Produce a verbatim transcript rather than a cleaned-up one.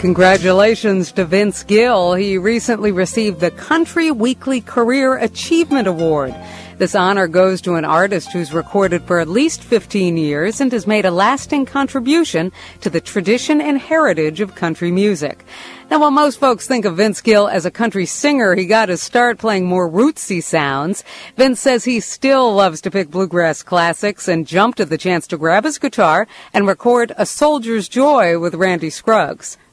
Congratulations to Vince Gill. He recently received the Country Weekly Career Achievement Award. This honor goes to an artist who's recorded for at least fifteen years and has made a lasting contribution to the tradition and heritage of country music. Now, while most folks think of Vince Gill as a country singer, he got his start playing more rootsy sounds. Vince says he still loves to pick bluegrass classics and jumped at the chance to grab his guitar and record A Soldier's Joy with Randy Scruggs.